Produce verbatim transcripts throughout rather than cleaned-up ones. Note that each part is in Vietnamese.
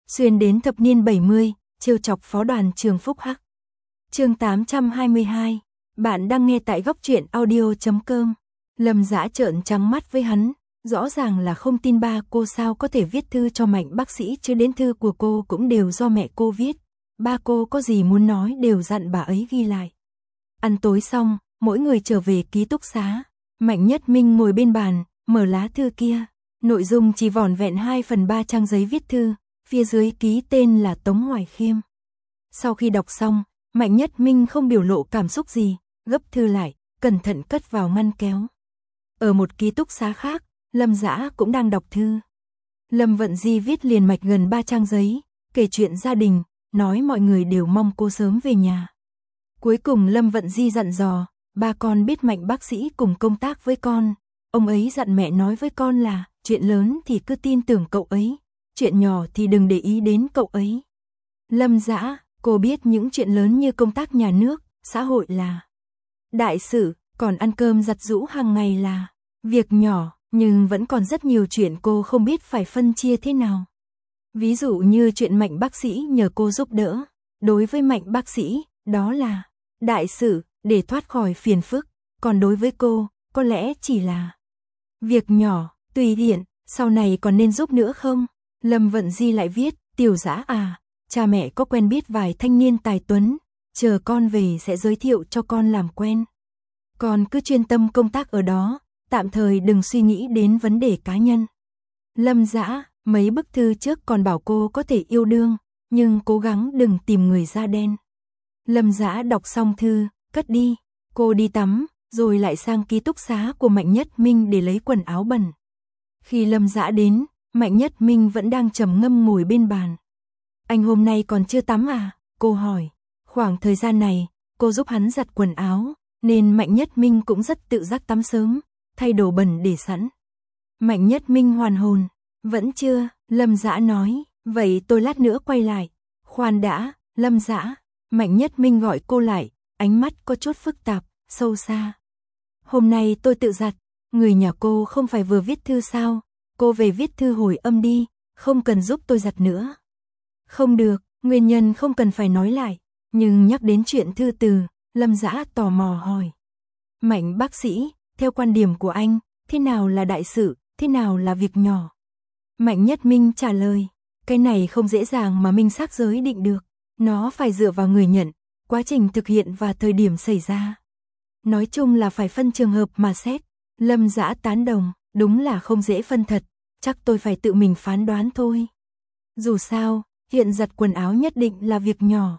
xuyên đến thập niên bảy mươi, trêu chọc phó đoàn trường Phúc Hắc. Chương tám trăm hai mươi hai, bạn đang nghe tại góc truyện audio chấm com. Lâm Dã trợn trắng mắt với hắn, rõ ràng là không tin ba cô sao có thể viết thư cho Mạnh bác sĩ chứ đến thư của cô cũng đều do mẹ cô viết. Ba cô có gì muốn nói đều dặn bà ấy ghi lại. Ăn tối xong, mỗi người trở về ký túc xá. Mạnh Nhất Minh ngồi bên bàn, mở lá thư kia. Nội dung chỉ vỏn vẹn hai phần ba trang giấy viết thư, phía dưới ký tên là Tống Hoài Khiêm. Sau khi đọc xong, Mạnh Nhất Minh không biểu lộ cảm xúc gì, gấp thư lại, cẩn thận cất vào ngăn kéo. Ở một ký túc xá khác, Lâm Dã cũng đang đọc thư. Lâm Vận Di viết liền mạch gần ba trang giấy, kể chuyện gia đình, nói mọi người đều mong cô sớm về nhà. Cuối cùng Lâm Vận Di dặn dò, ba con biết Mạnh bác sĩ cùng công tác với con. Ông ấy dặn mẹ nói với con là, chuyện lớn thì cứ tin tưởng cậu ấy, chuyện nhỏ thì đừng để ý đến cậu ấy. Lâm Dã, cô biết những chuyện lớn như công tác nhà nước, xã hội là đại sự, còn ăn cơm giặt giũ hàng ngày là việc nhỏ, nhưng vẫn còn rất nhiều chuyện cô không biết phải phân chia thế nào. Ví dụ như chuyện Mạnh bác sĩ nhờ cô giúp đỡ, đối với Mạnh bác sĩ, đó là đại sự, để thoát khỏi phiền phức, còn đối với cô, có lẽ chỉ là việc nhỏ, tùy tiện, sau này còn nên giúp nữa không? Lâm Vận Di lại viết, Tiểu Dã à, cha mẹ có quen biết vài thanh niên tài tuấn, chờ con về sẽ giới thiệu cho con làm quen. Con cứ chuyên tâm công tác ở đó, tạm thời đừng suy nghĩ đến vấn đề cá nhân. Lâm Dã, mấy bức thư trước còn bảo cô có thể yêu đương, nhưng cố gắng đừng tìm người da đen. Lâm Dã đọc xong thư, cất đi, cô đi tắm, rồi lại sang ký túc xá của Mạnh Nhất Minh để lấy quần áo bẩn. Khi Lâm Dã đến, Mạnh Nhất Minh vẫn đang trầm ngâm ngồi bên bàn. Anh hôm nay còn chưa tắm à? Cô hỏi. Khoảng thời gian này, cô giúp hắn giặt quần áo, nên Mạnh Nhất Minh cũng rất tự giác tắm sớm, thay đồ bẩn để sẵn. Mạnh Nhất Minh hoàn hồn. Vẫn chưa, Lâm Dã nói, vậy tôi lát nữa quay lại. Khoan đã, Lâm Dã. Mạnh Nhất Minh gọi cô lại, ánh mắt có chút phức tạp, sâu xa. Hôm nay tôi tự giặt, người nhà cô không phải vừa viết thư sao? Cô về viết thư hồi âm đi, không cần giúp tôi giặt nữa. Không được, nguyên nhân không cần phải nói lại, nhưng nhắc đến chuyện thư từ, Lâm Dã tò mò hỏi. Mạnh bác sĩ, theo quan điểm của anh, thế nào là đại sự, thế nào là việc nhỏ? Mạnh Nhất Minh trả lời, cái này không dễ dàng mà minh xác giới định được, nó phải dựa vào người nhận, quá trình thực hiện và thời điểm xảy ra. Nói chung là phải phân trường hợp mà xét. Lâm Dã tán đồng, đúng là không dễ phân thật, chắc tôi phải tự mình phán đoán thôi. Dù sao, hiện giặt quần áo nhất định là việc nhỏ.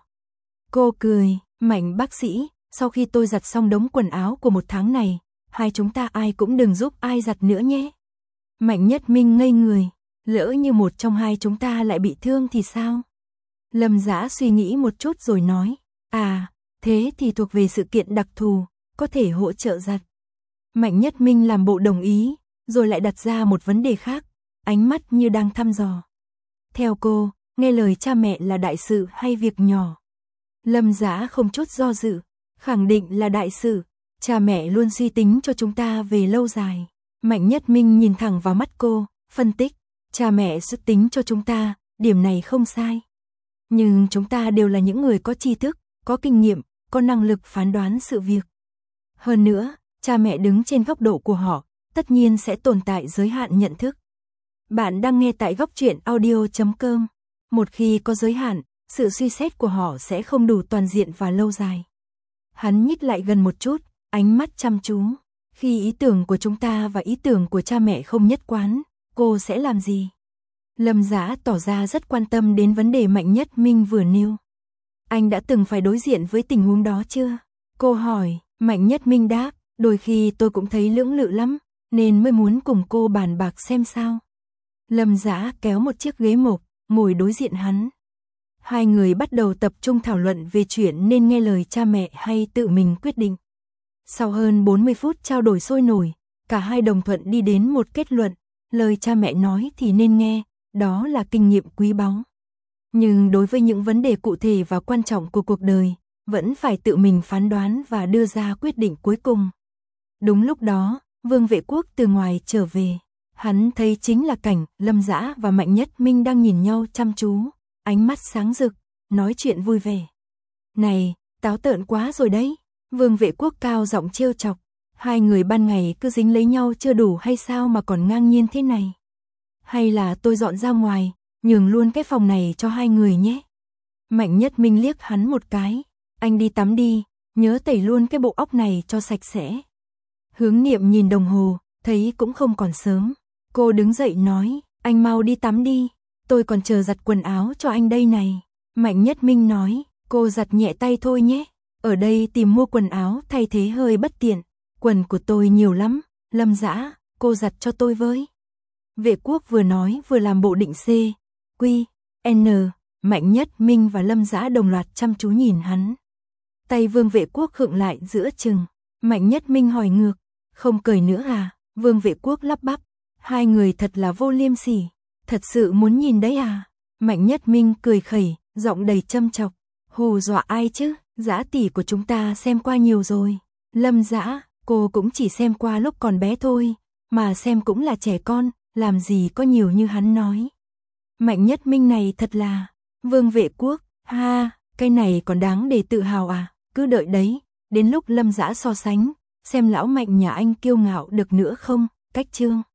Cô cười, Mạnh bác sĩ, sau khi tôi giặt xong đống quần áo của một tháng này, hai chúng ta ai cũng đừng giúp ai giặt nữa nhé. Mạnh Nhất Minh ngây người, lỡ như một trong hai chúng ta lại bị thương thì sao? Lâm Dã suy nghĩ một chút rồi nói, à, thế thì thuộc về sự kiện đặc thù, có thể hỗ trợ giặt. Mạnh Nhất Minh làm bộ đồng ý, rồi lại đặt ra một vấn đề khác, ánh mắt như đang thăm dò. Theo cô, nghe lời cha mẹ là đại sự hay việc nhỏ? Lâm Dã không chút do dự, khẳng định là đại sự, cha mẹ luôn suy tính cho chúng ta về lâu dài. Mạnh Nhất Minh nhìn thẳng vào mắt cô, phân tích, cha mẹ suy tính cho chúng ta, điểm này không sai. Nhưng chúng ta đều là những người có tri thức, có kinh nghiệm, có năng lực phán đoán sự việc. Hơn nữa, cha mẹ đứng trên góc độ của họ, tất nhiên sẽ tồn tại giới hạn nhận thức. Bạn đang nghe tại góc truyện audio chấm com. Một khi có giới hạn, sự suy xét của họ sẽ không đủ toàn diện và lâu dài. Hắn nhích lại gần một chút, ánh mắt chăm chú. Khi ý tưởng của chúng ta và ý tưởng của cha mẹ không nhất quán, cô sẽ làm gì? Lâm Dã tỏ ra rất quan tâm đến vấn đề Mạnh Nhất Minh vừa nêu. Anh đã từng phải đối diện với tình huống đó chưa? Cô hỏi. Mạnh Nhất Minh đáp, đôi khi tôi cũng thấy lưỡng lự lắm, nên mới muốn cùng cô bàn bạc xem sao. Lâm Dã kéo một chiếc ghế mộc, ngồi đối diện hắn. Hai người bắt đầu tập trung thảo luận về chuyện nên nghe lời cha mẹ hay tự mình quyết định. Sau hơn bốn mươi phút trao đổi sôi nổi, cả hai đồng thuận đi đến một kết luận, lời cha mẹ nói thì nên nghe, đó là kinh nghiệm quý báu. Nhưng đối với những vấn đề cụ thể và quan trọng của cuộc đời, vẫn phải tự mình phán đoán và đưa ra quyết định cuối cùng. Đúng lúc đó, Vương Vệ Quốc từ ngoài trở về. Hắn thấy chính là cảnh Lâm Dã và Mạnh Nhất Minh đang nhìn nhau chăm chú, ánh mắt sáng rực, nói chuyện vui vẻ. Này, táo tợn quá rồi đấy. Vương Vệ Quốc cao giọng trêu chọc. Hai người ban ngày cứ dính lấy nhau chưa đủ hay sao mà còn ngang nhiên thế này? Hay là tôi dọn ra ngoài, nhường luôn cái phòng này cho hai người nhé? Mạnh Nhất Minh liếc hắn một cái. Anh đi tắm đi, nhớ tẩy luôn cái bộ óc này cho sạch sẽ. Hướng Niệm nhìn đồng hồ, thấy cũng không còn sớm. Cô đứng dậy nói, anh mau đi tắm đi, tôi còn chờ giặt quần áo cho anh đây này. Mạnh Nhất Minh nói, cô giặt nhẹ tay thôi nhé. Ở đây tìm mua quần áo thay thế hơi bất tiện. Quần của tôi nhiều lắm, Lâm Dã, cô giặt cho tôi với. Vệ Quốc vừa nói vừa làm bộ định C, Quy, N. Mạnh Nhất Minh và Lâm Dã đồng loạt chăm chú nhìn hắn. Tay Vương Vệ Quốc khựng lại giữa chừng. Mạnh Nhất Minh hỏi ngược, không cười nữa à? Vương Vệ Quốc lắp bắp, hai người thật là vô liêm sỉ, thật sự muốn nhìn đấy à? Mạnh Nhất Minh cười khẩy, giọng đầy châm chọc, hù dọa ai chứ, Dã tỷ của chúng ta xem qua nhiều rồi. Lâm Dã, cô cũng chỉ xem qua lúc còn bé thôi, mà xem cũng là trẻ con, làm gì có nhiều như hắn nói. Mạnh Nhất Minh này thật là, Vương Vệ Quốc, ha, cái này còn đáng để tự hào à, cứ đợi đấy, đến lúc Lâm Dã so sánh, xem lão Mạnh nhà anh kiêu ngạo được nữa không, cách chương.